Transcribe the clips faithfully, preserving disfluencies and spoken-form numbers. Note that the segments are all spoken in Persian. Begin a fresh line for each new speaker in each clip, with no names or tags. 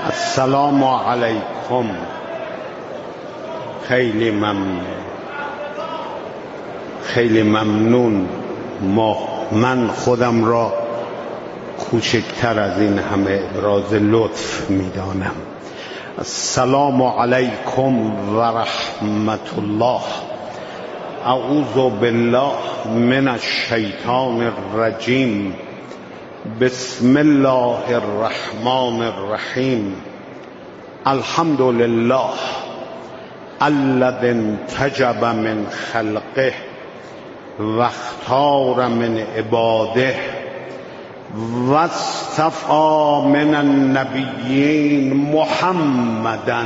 السلام علیکم. خیلی ممنون خیلی ممنون. ما من خودم را کوچکتر از این همه ابراز لطف میدانم. السلام علیکم و رحمت الله. اعوذ بالله من الشیطان الرجیم. بسم الله الرحمن الرحیم. الحمد لله الذي انتجب من خلقه واختار من عباده واصطفى من النبیین محمدا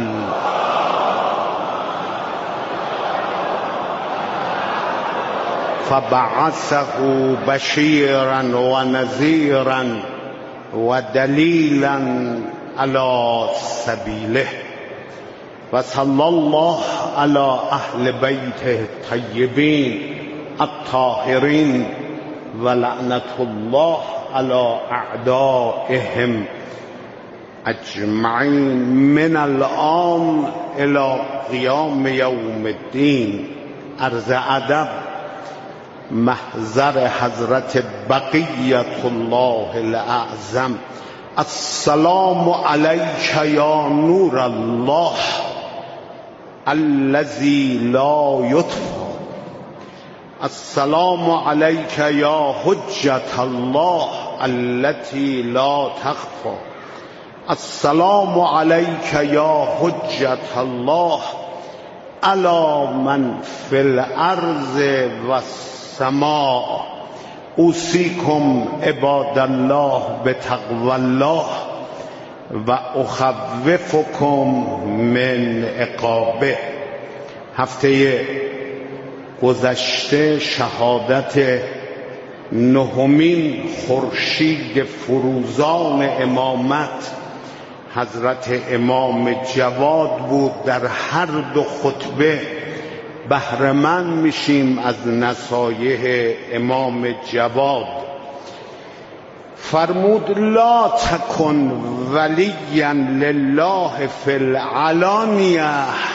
فبعثه بشيرا ونذيرا ودليلا على سبيله وصلى الله على أهل بيته الطيبين الطاهرين ولعنة الله على أعدائهم أجمعين من الآن إلى قيام يوم الدين. عرض ادب محضر حضرت بقیت الله الاعظم. السلام علیک یا نور الله الذی لا یطفی. السلام علیک یا حجة الله التي لا تخفى. السلام علیک یا حجة الله علی من فی الارض و السماء. اوصیکم عباد الله بتقوی الله و اخوفکم من عقابه. هفته گذشته شهادت نهمین خورشید فروزان امامت حضرت امام جواد بود. در هر دو خطبه بهره‌مند میشیم از نصایح امام جواد. فرمود لا تکن ولیا لله فی العلانیه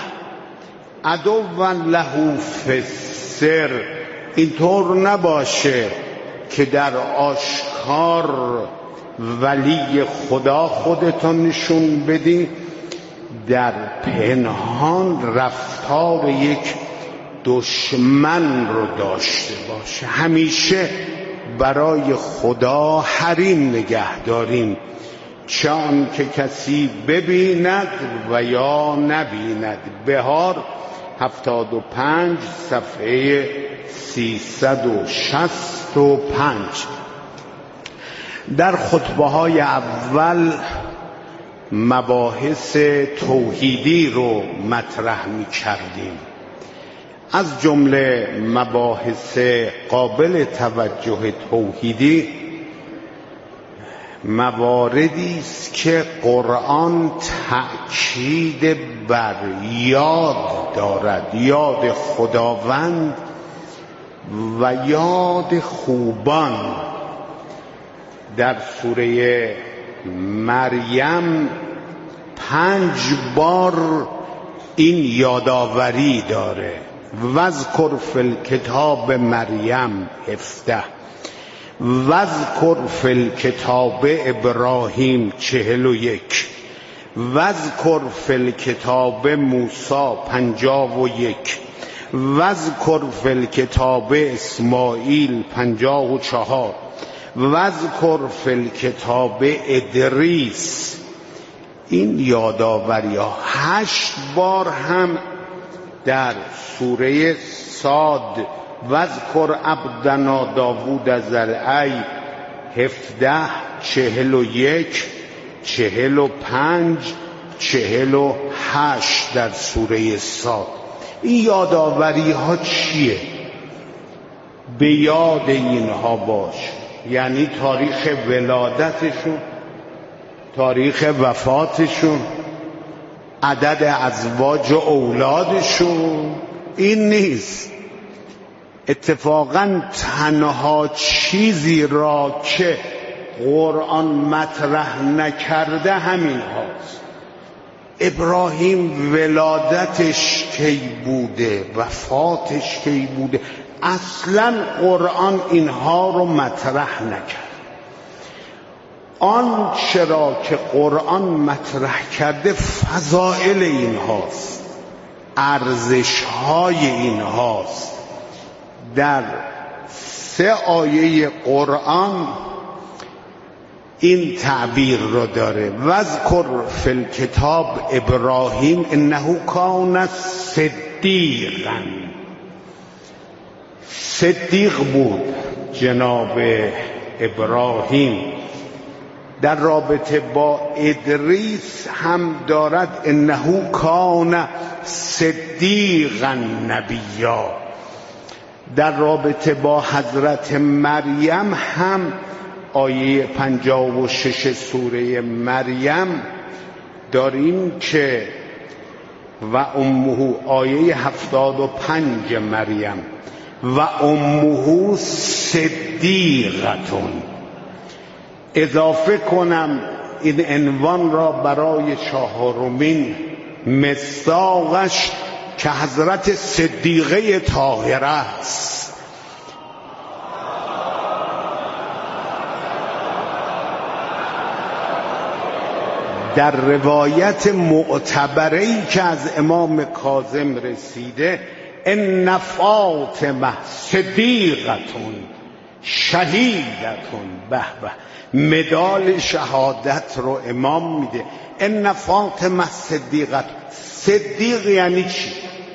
عدوا له فی السر. اینطور نباشه که در آشکار ولی خدا خودتون نشون بدین، در پنهان رفتار یک دشمن رو داشته باشه. همیشه برای خدا حریم نگه داریم، چه آن که کسی ببیند و یا نبیند. بهار هفتاد و پنج صفحه سیصد و شصت و پنج. در خطبه های اول مباحث توحیدی رو مطرح می کردیم. از جمله مباحث قابل توجه توحیدی مواردی است که قرآن تأکید بر یاد دارد، یاد خداوند و یاد خوبان. در سوره مریم پنج بار این یادآوری داره. واذکر فی الکتاب مریم هفده، واذکر فی الکتاب ابراهیم چهل و یک، واذکر فی الکتاب موسی پنجاه و یک، واذکر فی الکتاب اسماعیل پنجاه و چهار، واذکر فی الکتاب ادریس. این یادآوری ها هشت بار هم در سوره صاد واذکر عبدنا داوود ذی هفده، چهل و یک، چهل و پنج، چهل و هشت در سوره صاد. این یادآوری ها چیه؟ به یاد اینها باش، یعنی تاریخ ولادتشون، تاریخ وفاتشون، عدد ازواج و اولادشون. این نیست. اتفاقا تنها چیزی را که قرآن مطرح نکرده همین هاست. ابراهیم ولادتش کی بوده، وفاتش کی بوده، اصلا قرآن اینها رو مطرح نکرد. آن چرا که قرآن مطرح کرده فضائل اینهاست، ارزش‌های اینهاست. در سه آیه قرآن این تعبیر رو داره: وذکر فی الکتاب ابراهیم انه کان صدیقا. صدیق بود جناب ابراهیم. در رابطه با ادریس هم دارد انه کان صدیقا نبیا. در رابطه با حضرت مریم هم آیه پنجاه و شش سوره مریم داریم که و امه، آیه هفتاد و پنج مریم، و امه صدیقتون. اضافه کنم این عنوان را برای چهارمین مصداقش که حضرت صدیقه طاهره است. در روایت معتبره‌ای که از امام کاظم رسیده: ان فاطمه صدیقتون شهیدتون. به به، مدال شهادت رو امام میده. ان فاطمه صدیقت. صدیق یعنی چی؟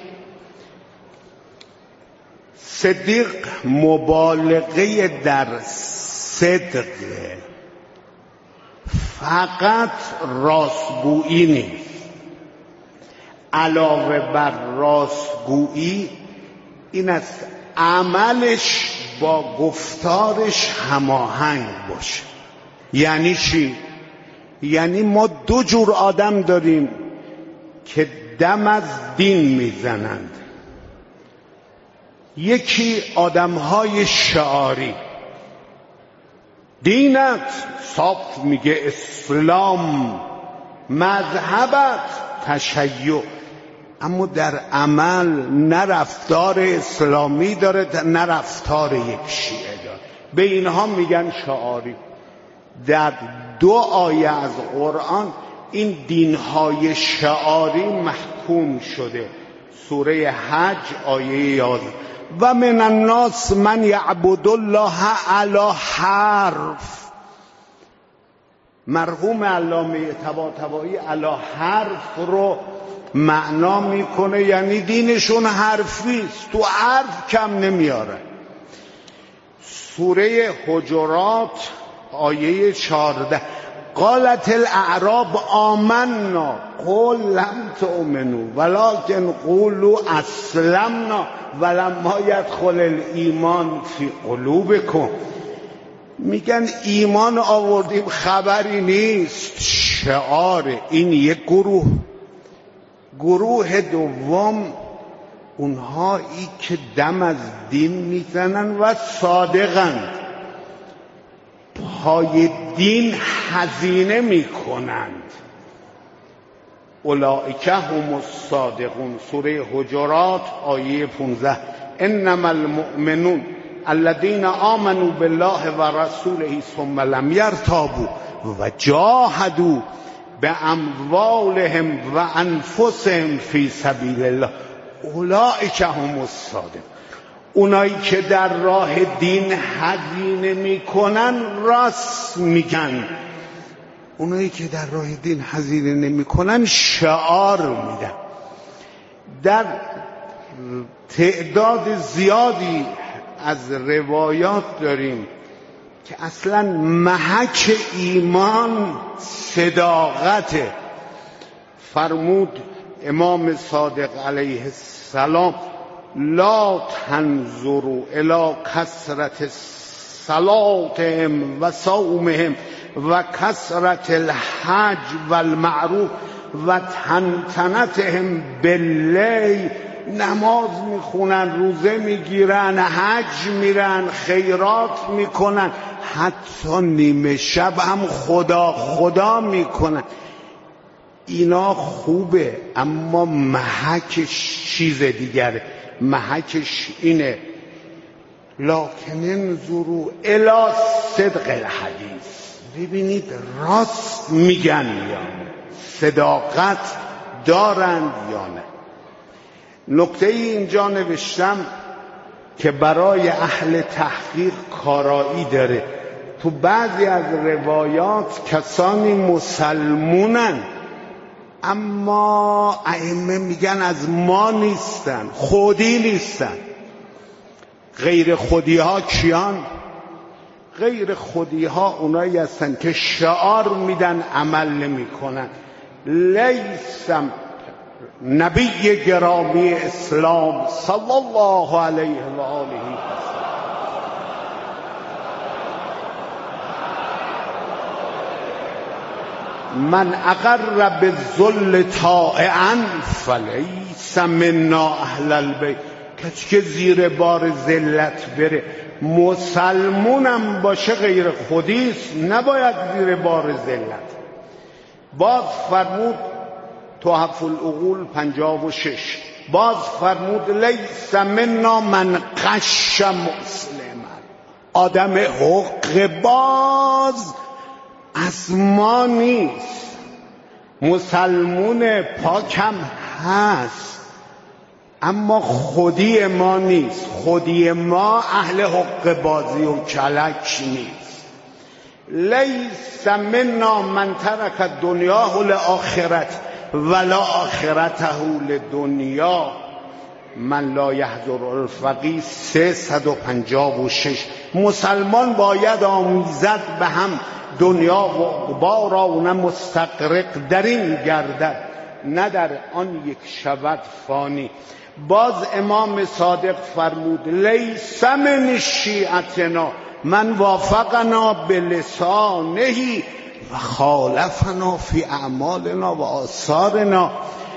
صدیق مبالغه در صدق، فقط راستگویی نیست، علاوه بر راستگویی این است عملش با گفتارش هماهنگ باشه. یعنی چی؟ یعنی ما دو جور آدم داریم که دم از دین میزنند. یکی آدمهای شعاری، دینت صاف میگه اسلام، مذهبت تشیع، اما در عمل نه رفتار اسلامی داره نه رفتار یک شیعه داره. به اینها میگن شعاری. در دو آیه از قرآن این دینهای شعاری محکوم شده. سوره حج آیه یازده: و من الناس من یعبد الله علی حرف. مرحوم علامه طباطبایی علی حرف رو معنا میکنه، یعنی دینشون حرفیست، تو حرف کم نمیاره. سوره حجرات آیه چهارده: قالت الاعراب آمنا قل لم تؤمنوا ولكن قولوا اسلمنا ولما يدخل الایمان فی قلوبکم. میگن ایمان آوردیم خبری نیست، شعاره. این یک گروه. گروه دوم اونهایی که دم از دین میزنن و صادقند، پای دین هزینه میکنند. اولئک هم الصادقون. سوره حجرات آیه پانزده: انما المؤمنون الذين آمنوا بالله و رسوله ثم لم يرتابوا و جاهدوا باموالهم و انفسهم فی سبیل الله اولئک هم الصادقون. اونایی که در راه دین هزینه میکنن راست میگن، اونایی که در راه دین هزینه نمیکنن شعار میدن. در تعداد زیادی از روایات داریم که اصلا محک ایمان صداقته. فرمود امام صادق علیه السلام: لا تنظروا الی کثرت صلاتهم و صومهم و کثرت الحج و المعروف و تنتنتهم باللیل. نماز میخونن، روزه میگیرن، حج میرن، خیرات میکنن، حتی نیمه شب هم خدا خدا میکنن. اینا خوبه، اما محکش چیز دیگره. محکش اینه لکن انظروا الی صدق الحدیث، ببینید راست میگن یا نه، صداقت دارند یا نه. نکته ای اینجا نوشتم که برای اهل تحقیق کارایی داره. تو بعضی از روایات کسانی مسلمونن اما ائمه میگن از ما نیستن، خودی نیستن. غیر خودی ها کیان؟ غیر خودی ها اونایی هستن که شعار میدن عمل نمی کنن. لیسم نبی گرامی اسلام صلی الله علیه و آله من اقر بالذل طائعا فلیس منا اهل البیت، کسی که زیر بار ذلت بره مسلمونم باشه غیر خودیست، نباید زیر بار ذلت. باز فرمود تحف العقول پنجاه و شش، باز فرمود لیس منا من غش مسلما، آدم حق باز از ما نیست. مسلمون پاکم هست اما خودی ما نیست. خودی ما اهل حق بازی و کلک نیست. لیس منا من ترک دنیاه لآخرت ولا آخرته لدنیا من لا یحضر الفقیه سیصد و پنجاه و شش. مسلمان باید آمیزد به هم دنیا و عقبا را و نه مستغرق در این گردد، نه در آن یک شود فانی. باز امام صادق فرمود لیس من شیعتنا من وافقنا بلسانه و خالفنا فی اعمالنا و آثارنا.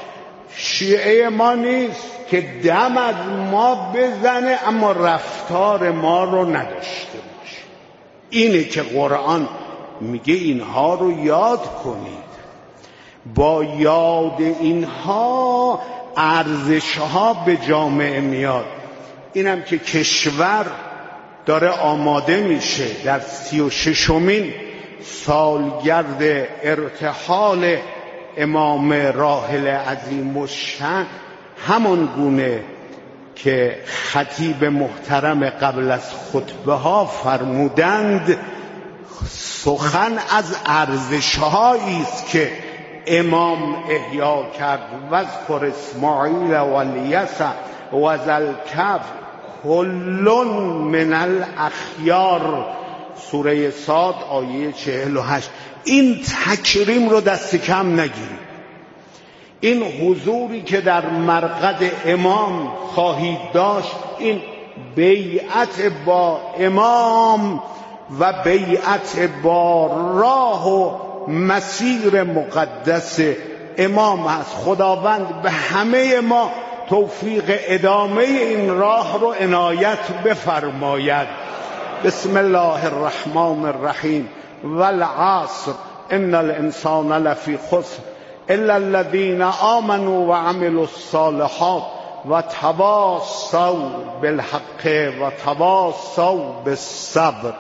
شیعه ما نیست که دم از ما بزنه اما رفتار ما رو نداشته باشه. اینه که قرآن میگه اینها رو یاد کنید. با یاد اینها ارزشها به جامعه میاد. اینم که کشور داره آماده میشه در سی و ششمین سالگرد ارتحال امام راحل عظیم الشأن، همان گونه که خطیب محترم قبل از خطبه ها فرمودند، سخن از ارزش‌هایی است که امام احیا کرد. واذکر اسماعیل و الیسع و ذا الکفل کل من الاخیار، سوره صاد آیه چهل و هشت. این تکریم رو دست کم نگیرید. این حضوری که در مرقد امام خواهید داشت، این بیعت با امام و بیعت با راه و مسیر مقدس امام است. خداوند به همه ما توفیق ادامه این راه رو عنایت بفرماید. بسم الله الرحمن الرحیم والعصر ان الانسان لفی خسر الا الذين آمنوا وعملوا الصالحات وتواصوا بالحق وتواصوا بالصبر.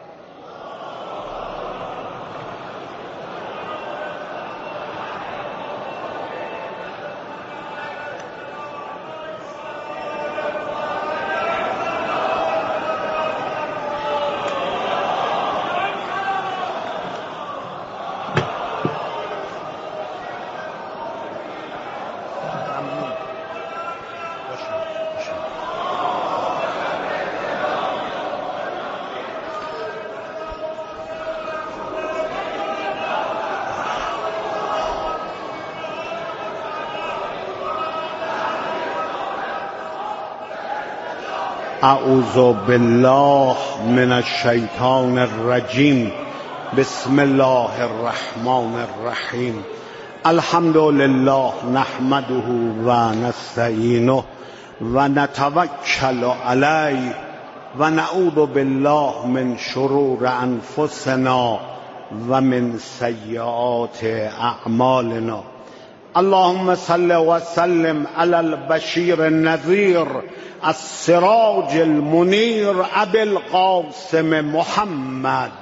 اعوذ بالله من الشیطان الرجیم. بسم الله الرحمن الرحیم. الحمد لله نحمده و نستعینه و نتوکل علیه و نعوذ بالله من شرور انفسنا و من سیئات اعمالنا. اللهم صل وسلم على البشير النذير السراج المنير ابي القاسم محمد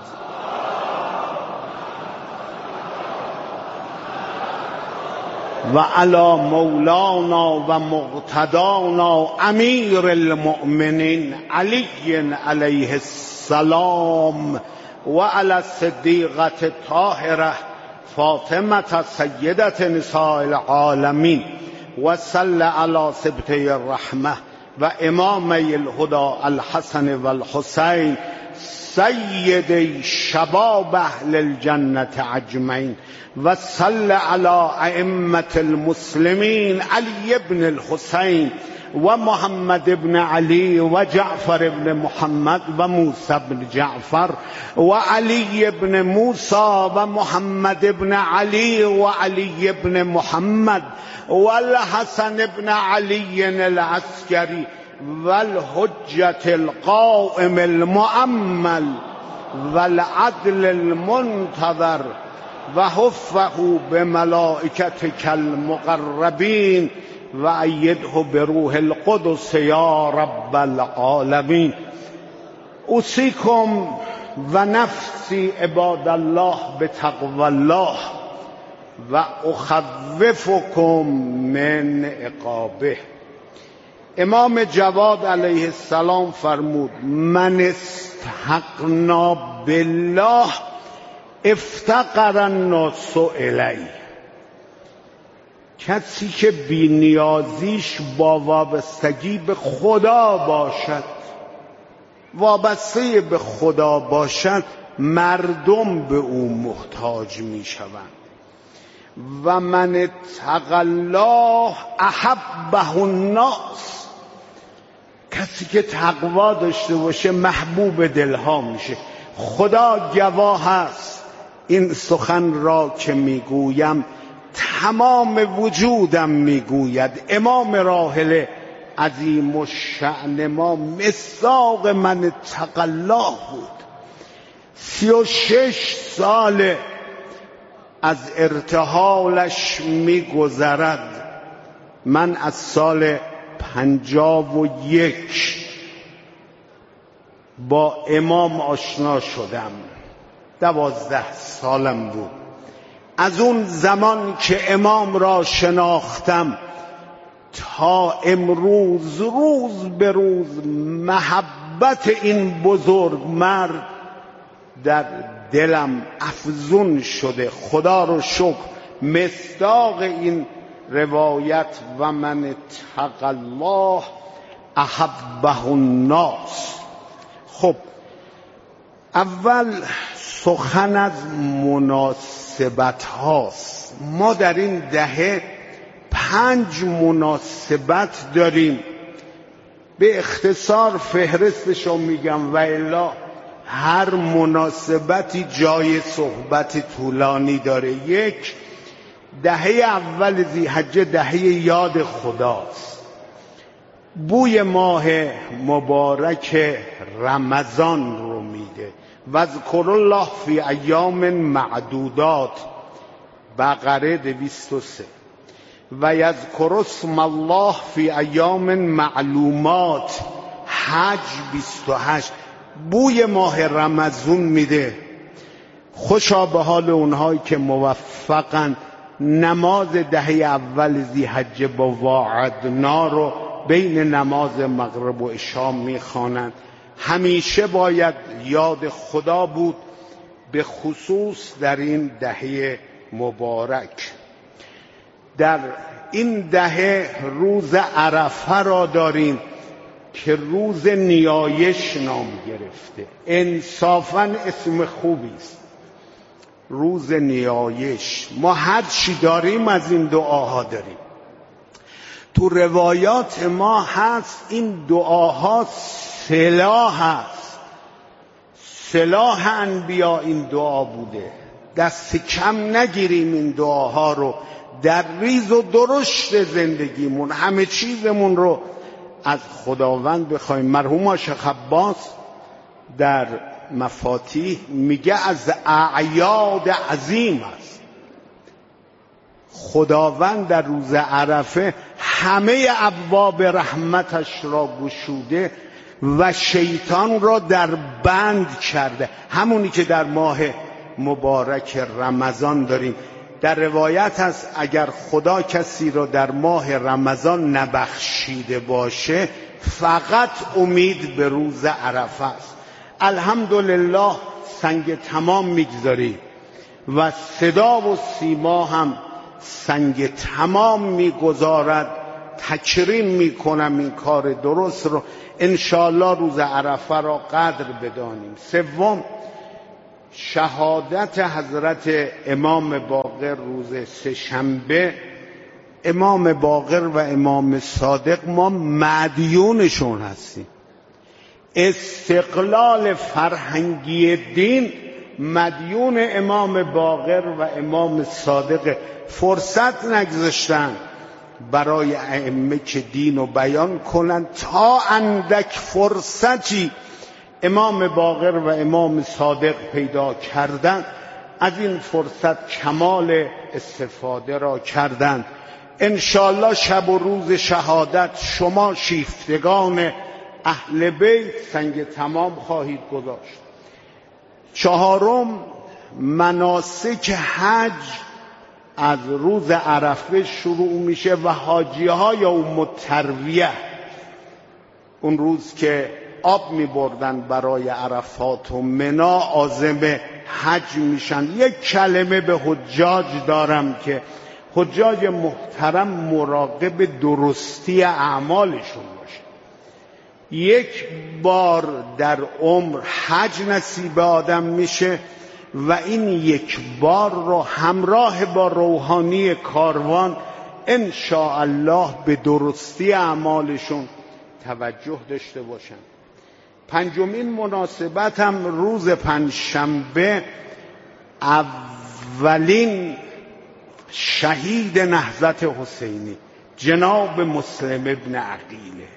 و علی مولانا و مقتدانا امیر المؤمنین علی علیه السلام و علی الصدیقة الطاهرة فاطمة سیدة نساء العالمین و صل علی سبطی الرحمة و امامی الهدى الحسن و الحسین سید شباب اهل الجنة اجمعین و صل علی ائمة المسلمین علی ابن الحسین و محمد ابن علی و جعفر ابن محمد و موسی ابن جعفر و علی ابن موسی و محمد ابن علی و علی ابن محمد و الحسن ابن علی العسکری و الحجة القائم المؤمل و العدل المنتظر و حفه بملائکتک المقربین و ایده بروح القدس یا رب العالمین. اوصیکم و نفسی عباد الله بتقوی الله و اخوفکم من عقابه. امام جواد علیه السلام فرمود من استحقنا بالله افتقر الناس الیه. کسی که بی‌نیازیش با وابستگی به خدا باشد، وابسته به خدا باشد، مردم به او محتاج می شوند. و من اتقی الله احبه الناس. کسی که تقوا داشته باشه محبوب دلها میشه. خدا گواه است این سخن را که میگویم تمام وجودم میگوید. امام راحله عظیم الشأن ما مصداق من اتقی الله بود. سی و شش ساله از ارتحالش میگذرد. من از سال پنجاه و یک با امام آشنا شدم. دوازده سالم بود. از اون زمان که امام را شناختم تا امروز، روز به روز محبت این بزرگ مرد در دلم افزون شده. خدا رو شکر. مصداق این روایت و من اتقی الله احبه الناس. خب اول سخن از مناسبت هاست. ما در این دهه پنج مناسبت داریم. به اختصار فهرستش رو میگم و الا هر مناسبتی جای صحبت طولانی داره. یک، دهه اول ذی‌حجه دهه یاد خداست. بوی ماه مبارک رمضان رو میده. واذکروا الله فی ایام معدودات، بقره دویست و سه. و یذکر اسم الله فی ایام معلومات، حج بیست و هشت. بوی ماه رمضان میده. خوشا به حال اونهایی که موفقن نماز دهه اول ذی‌حجه با واعدنا رو بین نماز مغرب و عشا میخوانند. همیشه باید یاد خدا بود، به خصوص در این دهه مبارک. در این دهه روز عرفه را داریم که روز نیایش نام گرفته. انصافاً اسم خوبی است، روز نیایش. ما هر چی داریم از این دعاها داریم. تو روایات ما هست این دعاها سلاح هست. سلاح انبیا این دعا بوده. دست کم نگیریم این دعاها رو در ریز و درشت زندگیمون. همه چیزمون رو از خداوند بخوایم. مرحوم شیخ عباس در مفاتیح میگه از اعیاد عظیم است. خداوند در روز عرفه همه ابواب رحمتش را گشوده و شیطان را در بند کرده، همونی که در ماه مبارک رمضان داریم. در روایت هست اگر خدا کسی را در ماه رمضان نبخشیده باشه فقط امید به روز عرفه است. الحمدلله سنگ تمام میگذاری و صدا و سیما هم سنگ تمام میگذارد. تکریم میکنم این کار درست رو، انشاءالله روز عرفه را قدر بدانیم. سوم، شهادت حضرت امام باقر روز سه‌شنبه. امام باقر و امام صادق ما مدیونشون هستیم. استقلال فرهنگی دین مدیون امام باقر و امام صادق. فرصت نگذاشتن برای ائمه که دین رو بیان کنن، تا اندک فرصتی امام باقر و امام صادق پیدا کردند از این فرصت کمال استفاده را کردند. انشاءالله شب و روز شهادت شما شیفتگان اهل بیت سنگ تمام خواهید گذاشت. چهارم، مناسک حج از روز عرفه شروع میشه و حاجی ها یا اون الترویه اون روز که آب میبردن برای عرفات و منا عازم حج میشن. یک کلمه به حجاج دارم که حجاج محترم مراقب درستی اعمالشون باشه. یک بار در عمر حج نصیب آدم میشه و این یک بار رو همراه با روحانی کاروان انشاءالله به درستی اعمالشون توجه داشته باشن. پنجمین مناسبت هم روز پنجشنبه اولین شهید نهضت حسینی جناب مسلم ابن عقیله.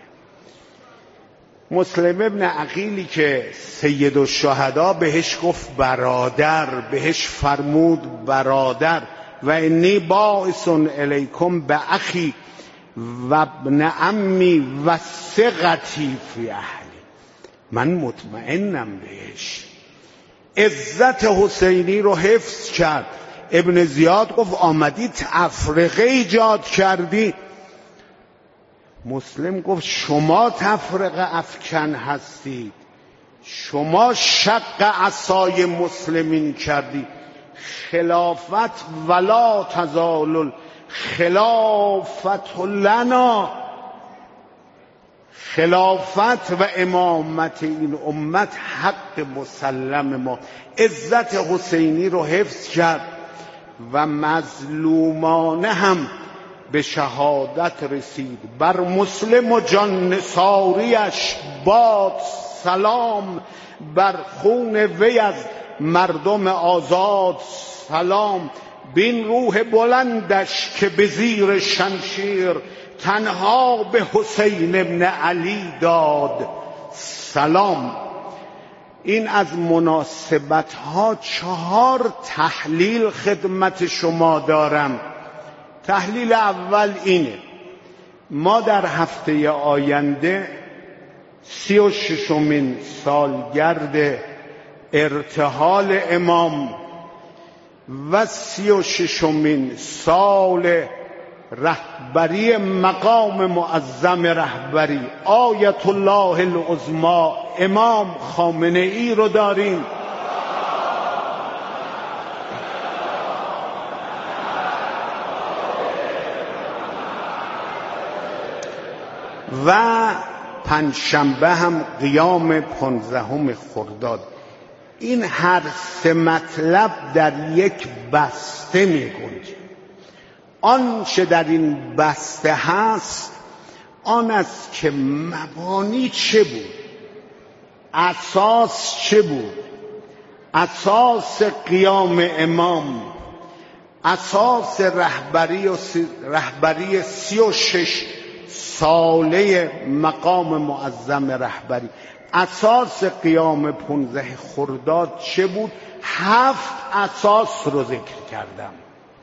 مسلم ابن عقیلی که سید الشهدا بهش گفت برادر، بهش فرمود برادر و انی باعث الیکم به اخی و ابن عمی و ثقتی فی اهلی. من مطمئنم بهش. عزت حسینی رو حفظ کرد. ابن زیاد گفت آمدی تفرقه ایجاد کردی. مسلم گفت شما تفرقه افکن هستید، شما شق عصای مسلمین کردی. خلافت ولا تزال خلافت لنا، خلافت و امامت این امت حق مسلم ما. عزت حسینی رو حفظ کرد و مظلومانه هم به شهادت رسید. بر مسلم و جان نثاریش باد سلام، بر خون وی از مردم آزاد سلام. بین روح بلندش که به زیر شمشیر تنها به حسین ابن علی داد سلام. این از مناسبت ها. چهار تحلیل خدمت شما دارم. تحلیل اول اینه: ما در هفته آینده سی و ششمین سالگرد ارتحال امام و سی و ششمین سال رهبری مقام معظم رهبری آیت الله العظمی امام خامنه ای رو داریم. و پنجشنبه هم قیام پانزدهم خرداد. این هر سه مطلب در یک بسته می گنجد. آنچه در این بسته هست آن است که مبانی چه بود، اساس چه بود. اساس قیام امام، اساس رهبری و سی رهبری سی و شش ساله مقام معظم رهبری، اساس قیام پانزده خرداد چه بود؟ هفت اساس رو ذکر کردم.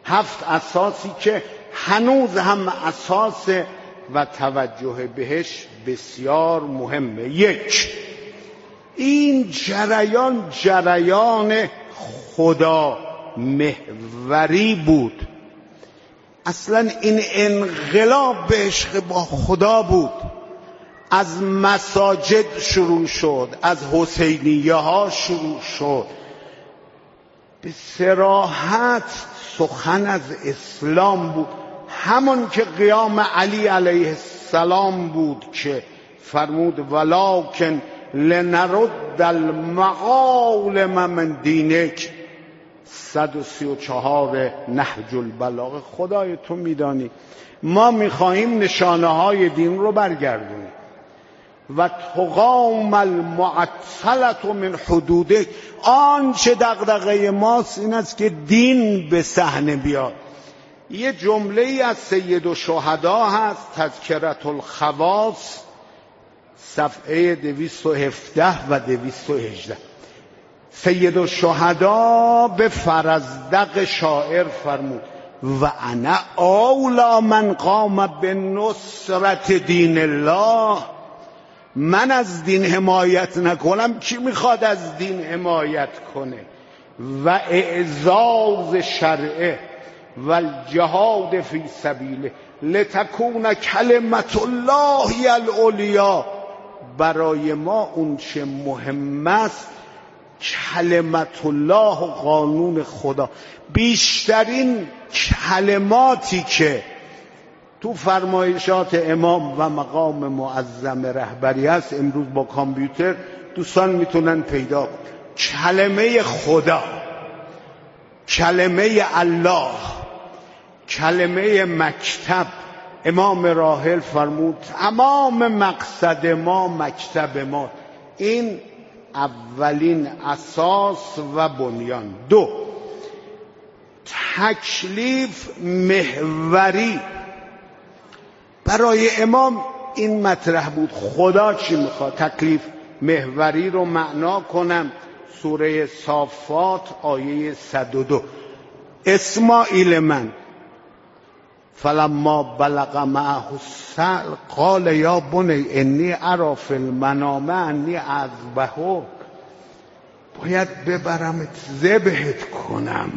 هفت اساسی که هنوز هم اساس و توجه بهش بسیار مهمه. یک، این جریان جریان خدا محوری بود. اصلا این انقلاب به عشق با خدا بود. از مساجد شروع شد، از حسینیه ها شروع شد. به صراحت سخن از اسلام بود، همون که قیام علی علیه السلام بود که فرمود ولکن لنرد المعالم من دینک. صد و سی و چهار نهج البلاغه. خدای تو میدانی ما میخواهیم نشانه های دین رو برگردونیم. و تقام المعطلة من حدودک. آنچه دغدغه ماست این است که دین به صحنه بیاد. یه جمله ای از سید الشهدا هست، تذکرة الخواص، صفحه دویست و هفده و دویست و هجده. سید الشهدا به فرزدق شاعر فرمود و انا اولا من قام به نصرت دین الله. من از دین حمایت نکنم کی میخواد از دین حمایت کنه؟ و اعزاز شرعه و الجهاد فی سبیله لتکون کلمت الله العلیا. برای ما اون چه مهم است کلمت الله و قانون خدا. بیشترین کلماتی که تو فرمایشات امام و مقام معظم رهبری هست امروز با کامپیوتر دوستان میتونن پیدا کنن. کلمه خدا، کلمه الله، کلمه مکتب. امام راحل فرمود تمام مقصد ما مکتب ما. این اولین اساس و بنیان. دو، تکلیف محوری. برای امام این مطرح بود خدا چی میخواد. تکلیف محوری رو معنا کنم. سوره صافات آیه صد و دو. اسماعیل من فلما بلغ معه السعی قال یا بنی انی اری فی المنام انی اذبحک. باید ببرمت ذبحت کنم.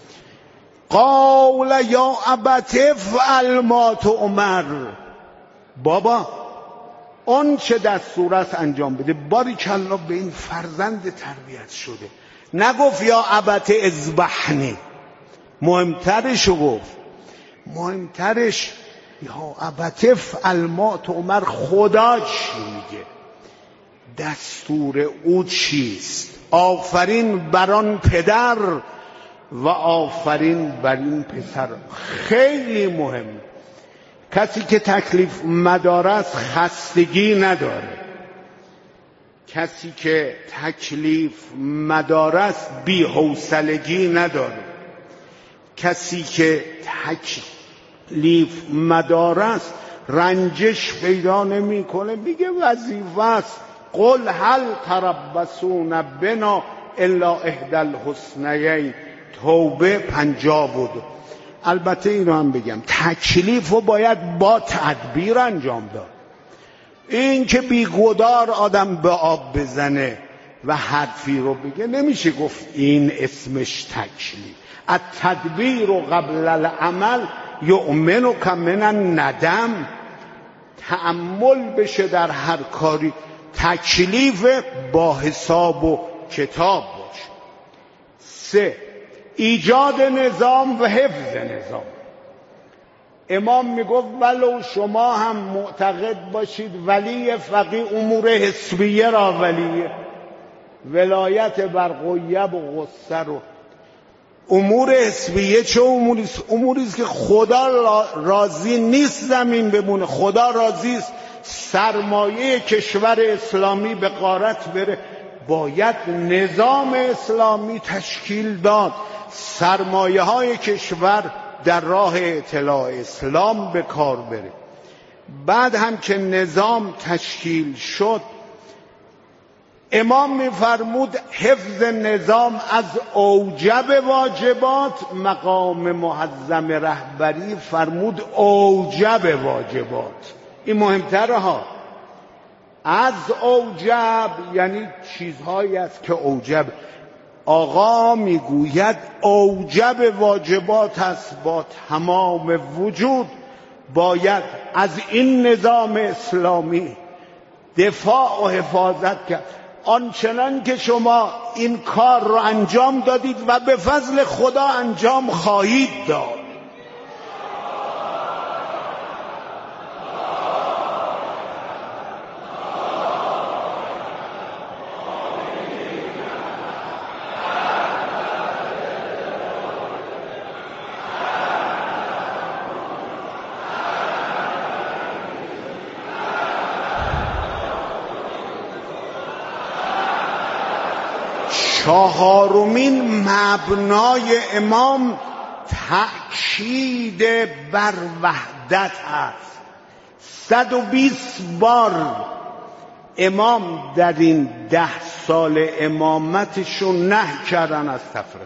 قال یا ابت افعل ما تؤمر. بابا اون چه دستور است انجام بده. باریکلا به این فرزند تربیت شده. نگفت یا ابت اذبحنی، مهمترشو گفت. مهمترش یا ابت افعل ما تؤمر. خدا چی میگه؟ دستور او چیست؟ آفرین بر آن پدر و آفرین بر این پسر. خیلی مهم. کسی که تکلیف مدار است خستگی نداره. کسی که تکلیف مدار است بی حوصلگی نداره. کسی که تکلیف مدار است رنجش پیدا نمیکنه. میگه وظیفه است. قل هل تربصون بنا الا احدی الحسنیین. توبه پنجاه بود. البته اینو هم بگم تکلیف رو باید با تدبیر انجام داد. این که بیگدار آدم به آب بزنه و حرفی رو بگه نمیشه گفت این اسمش تکلیف. التدبیر قبل العمل یؤمن کمن الندم. تأمل بشه در هر کاری. تکلیف با حساب و کتاب باشه. سه، ایجاد نظام و حفظ نظام. امام میگفت ولو شما هم معتقد باشید ولی فقیه امور حسبیه را ولیه، ولایت بر غیب و غصه رو. امور حسبیه چه اموری است؟ اموری است که خدا راضی نیست زمین بمونه. خدا راضی است سرمایه کشور اسلامی به غارت بره. باید نظام اسلامی تشکیل داد. سرمایه های کشور در راه اطلاع اسلام به کار بره. بعد هم که نظام تشکیل شد امام میفرمود حفظ نظام از اوجب واجبات مقام معظم رهبری فرمود اوجب واجبات. این مهمتره ها. از اوجب یعنی چیزهایی است که اوجب. آقا میگوید اوجب واجبات است، با تمام وجود باید از این نظام اسلامی دفاع و حفاظت کرد. آنچنان که شما این کار رو انجام دادید و به فضل خدا انجام خواهید داد. چهارمین مبنای امام تأکید بر وحدت است. صد و بیست بار امام در این ده سال امامتشون نهی کردن از تفرقه.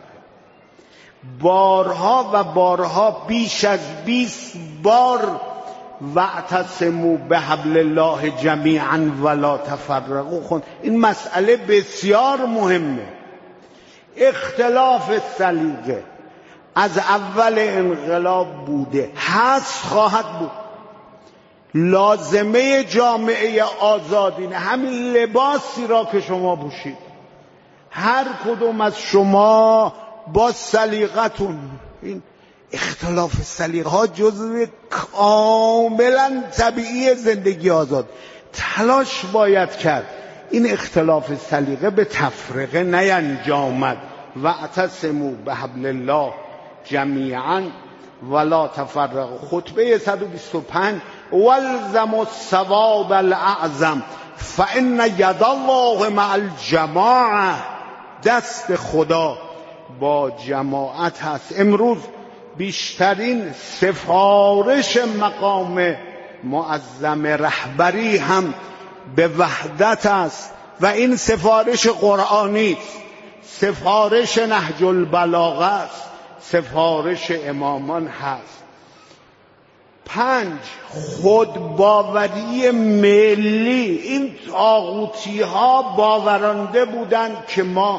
بارها و بارها بیش از بیست بار واعتصموا بحبل الله جمیعا ولا تفرقوا خوند. این مسئله بسیار مهمه. اختلاف سلیقه از اول انقلاب بوده، هست، خواهد بود. لازمه جامعه آزادینه همین لباسی را که شما پوشید. هر کدوم از شما با سلیقتون، این اختلاف سلیقه ها جزو کاملا طبیعی زندگی آزاد. تلاش باید کرد این اختلاف سلیقه به تفرقه نینجامد. واعتصموا بحبل الله جمیعا ولا تفرقوا. خطبه صد و بیست و پنج والزموا الثواب الاعظم فان ید الله مع الجماعه. دست خدا با جماعت هست. امروز بیشترین سفارش مقام معظم رهبری هم به وحدت است و این سفارش قرآنی است، سفارش نهج البلاغه است، سفارش امامان هست. پنج، خودباوری ملی. این طاغوتی ها باورنده بودند که ما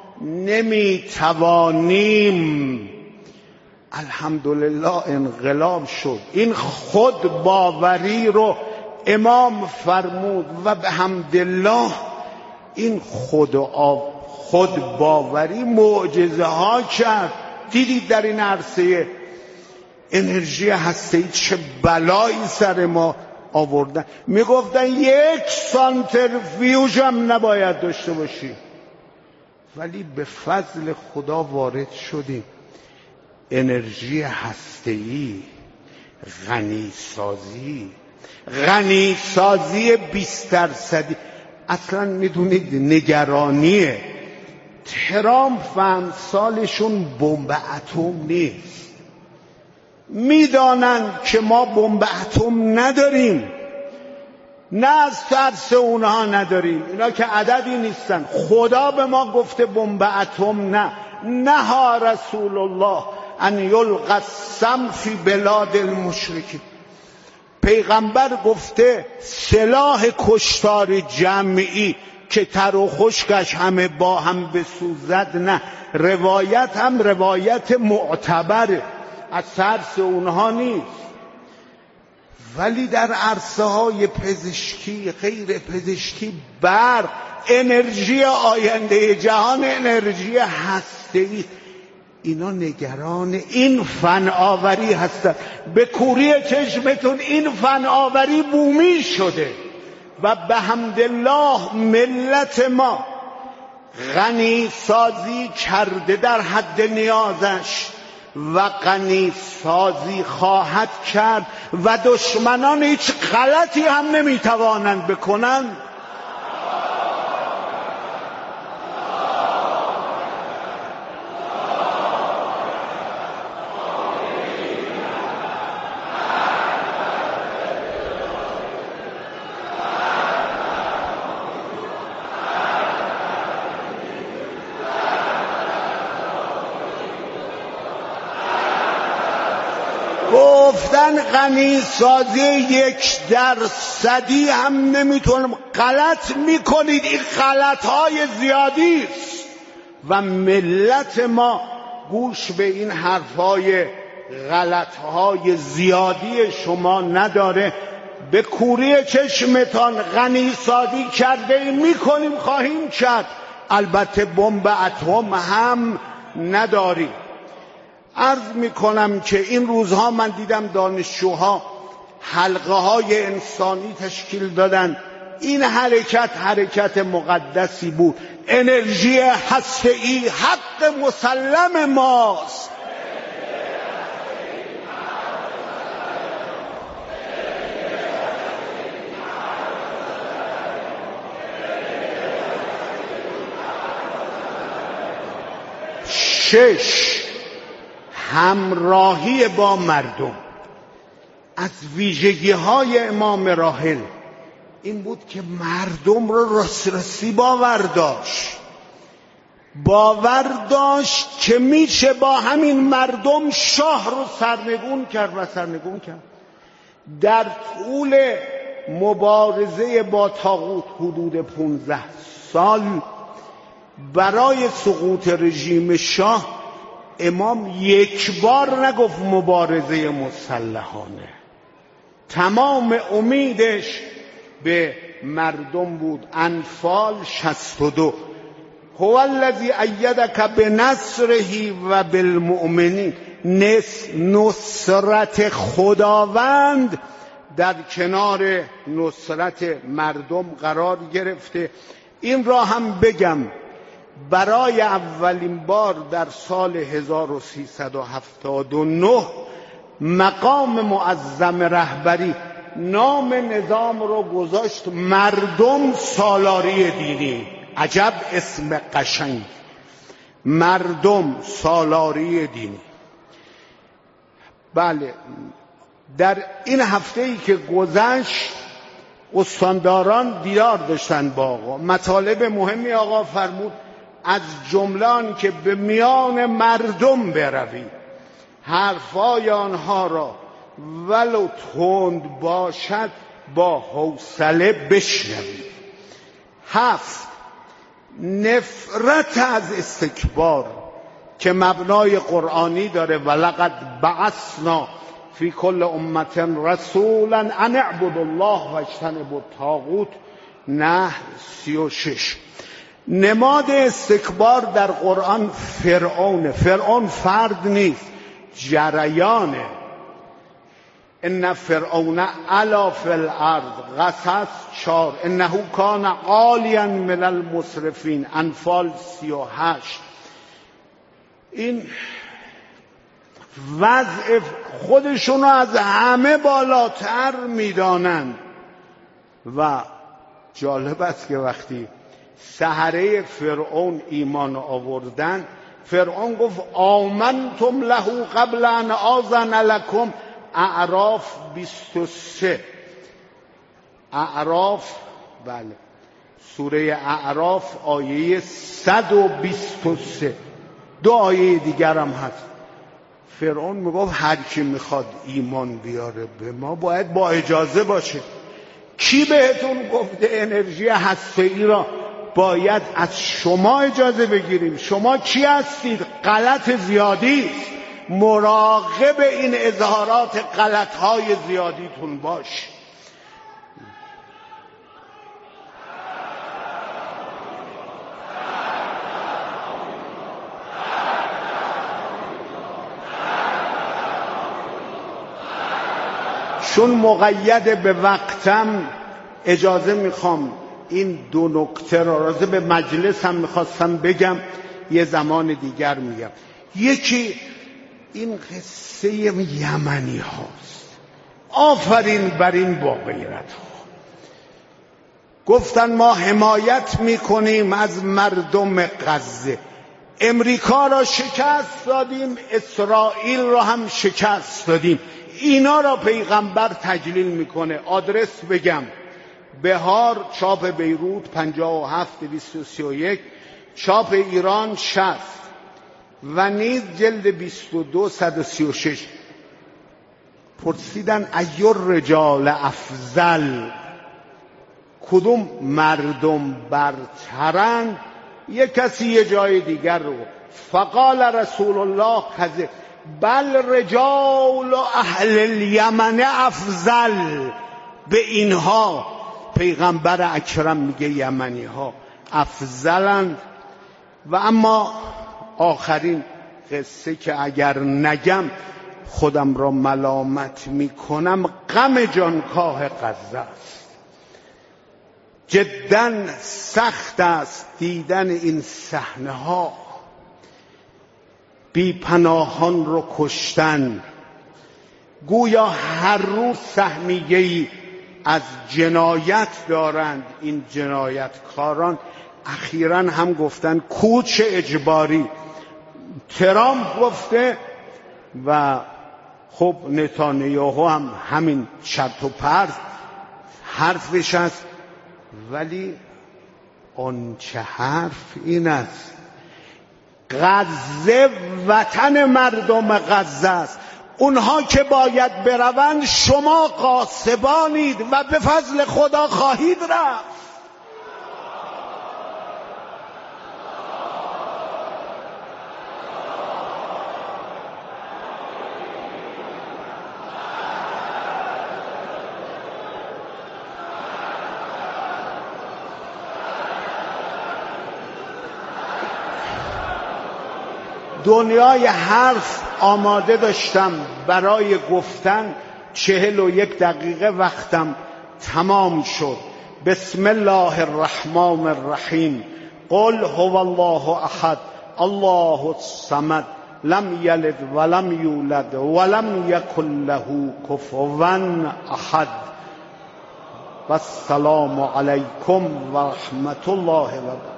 نمیتوانیم. الحمدلله انقلاب شد. این خودباوری رو امام فرمود و به حمدالله این خود خود باوری معجزه ها کرد. دیدید در این عرصه انرژی هسته‌ای چه بلایی سر ما آوردن. میگفتن یک سانتریفیوژ هم نباید داشته باشی، ولی به فضل خدا وارد شدیم. انرژی هسته‌ای، غنی سازی غنی سازی بیست درصدی. اصلا میدونید نگرانیه. ترامپ و امثالشون بمب اتم نیست. میدانن که ما بمب اتم نداریم، نه از ترس اونها نداریم. اینا که عددی نیستن. خدا به ما گفته بمب اتم نه. نهی رسول الله ان یلقی السم فی بلاد المشرکین. پیغمبر گفته سلاح کشتار جمعی که تر و خشکش همه با هم بسوزد نه. روایت هم روایت معتبره، از ترس اونها نیست. ولی در عرصه های پزشکی، غیر پزشکی، برق، انرژی آینده جهان، انرژی هسته‌ای، اینا نگران این فناوری هستن. به کوری چشمتون این فناوری بومی شده و به حمدالله ملت ما غنی سازی کرده در حد نیازش و غنی سازی خواهد کرد و دشمنان هیچ غلطی هم نمیتوانند بکنند. اصلا غنی سازی یک درصدی هم نمیتونم. غلط میکنید، این غلط های زیادی است و ملت ما گوش به این حرفهای غلط های زیادی شما نداره. به کوری چشمتان غنی سازی کرده ای، میکنیم، خواهیم کرد، البته بمب اتم هم نداریم. عرض میکنم که این روزها من دیدم دانشجوها حلقه های انسانی تشکیل دادن. این حرکت حرکت مقدسی بود. انرژی هسته‌ای حق مسلم ماست. شش، همراهی با مردم. از ویژگی های امام راحل این بود که مردم رو راستی باور داشت. باور داشت که میشه با همین مردم شاه رو سرنگون کرد و سرنگون کرد. در طول مبارزه با طاغوت حدود پونزده سال برای سقوط رژیم شاه امام یک بار نگفت مبارزه مسلحانه. تمام امیدش به مردم بود. انفال شصت و دو. هو الذی ایدک بنصره و بالمؤمنین. نصرت خداوند در کنار نصرت مردم قرار گرفته. این را هم بگم، برای اولین بار در سال هزار و سیصد و هفتاد و نه مقام معظم رهبری نام نظام رو گذاشت مردم سالاری دینی. عجب اسم قشنگ، مردم سالاری دینی. بله، در این هفته ای که گذشت استانداران دیدار داشتن با آقا. مطالب مهمی آقا فرمود، از جمله آن که به میان مردم بروید، حرفای آنها را ولو تند باشد با حوصله بشنوید. هفت، نفرت از استکبار که مبنای قرآنی داره. ولقد بعثنا فی کل امت رسولا ان اعبدوا الله و اجتنبوا الطاغوت. نحل سی و شش. نماد استکبار در قرآن فرعون. فرعون فرد نیست، جریانه. ان فرعون علا فی الارض. قصص چار. انه کان عالیا من المسرفین. انفال سی و هشت. این وضع خودشونو از همه بالاتر میدانند و جالب است که وقتی سحره فرعون ایمان آوردن، فرعون گفت آمنتم له قبل ان آذن لکم. اعراف بیست و سه. اعراف، بله، سوره اعراف آیه صد و بیست و سه. دو آیه دیگر هم هست. فرعون میگفت هر کی میخواد ایمان بیاره به ما باید با اجازه باشه. کی بهتون گفته انرژی هسته‌ای را باید از شما اجازه بگیریم؟ شما کی هستید؟ غلط زیادی است. مراقب این اظهارات غلط‌های زیادیتون باش. چون مقید به وقتم اجازه میخوام این دو نکته را راجع به مجلس هم میخواستم بگم، یه زمان دیگر میگم. یکی این قصه یمنی هاست. آفرین بر این با غیرت ها. گفتن ما حمایت میکنیم از مردم غزه. امریکا را شکست دادیم، اسرائیل را هم شکست دادیم. اینا را پیغمبر تجلیل میکنه. آدرس بگم: بهار چاپ بیروت پنجاه و هفت دویست و سی و یک، چاپ ایران شصت و نیز جلد بیست و دو صد و سی و شش. پرسیدن ای الرجال افضل، کدوم مردم برترن؟ یک کسی یه جای دیگر رو فقال رسول الله کذب بل رجال اهل الیمن افضل، به اینها پیغمبر اکرم میگه یمنی ها افضلند. و اما آخرین قصه که اگر نگم خودم را ملامت میکنم، غم جانکاه غزه است. جدا سخت است دیدن این صحنه ها، بی پناهان رو کشتن، گویا هر روز سهمیه‌ای از جنایت دارند این جنایتکاران. اخیراً هم گفتن کوچ اجباری، ترامپ گفته و خب نتانیاهو هم همین چرت و پرت حرفش است، ولی آن چه حرف این است. غزه وطن مردم غزه است، اونها که باید بروند شما غاصبانید و به فضل خدا خواهید رفت. دنیای حرف آماده داشتم برای گفتن، چهل و یک دقیقه وقتم تمام شد. بسم الله الرحمن الرحیم. قل هو الله احد الله الصمد لم یلد ولم یولد ولم یکن له کفوا احد. و السلام علیکم و رحمت الله و برکاته.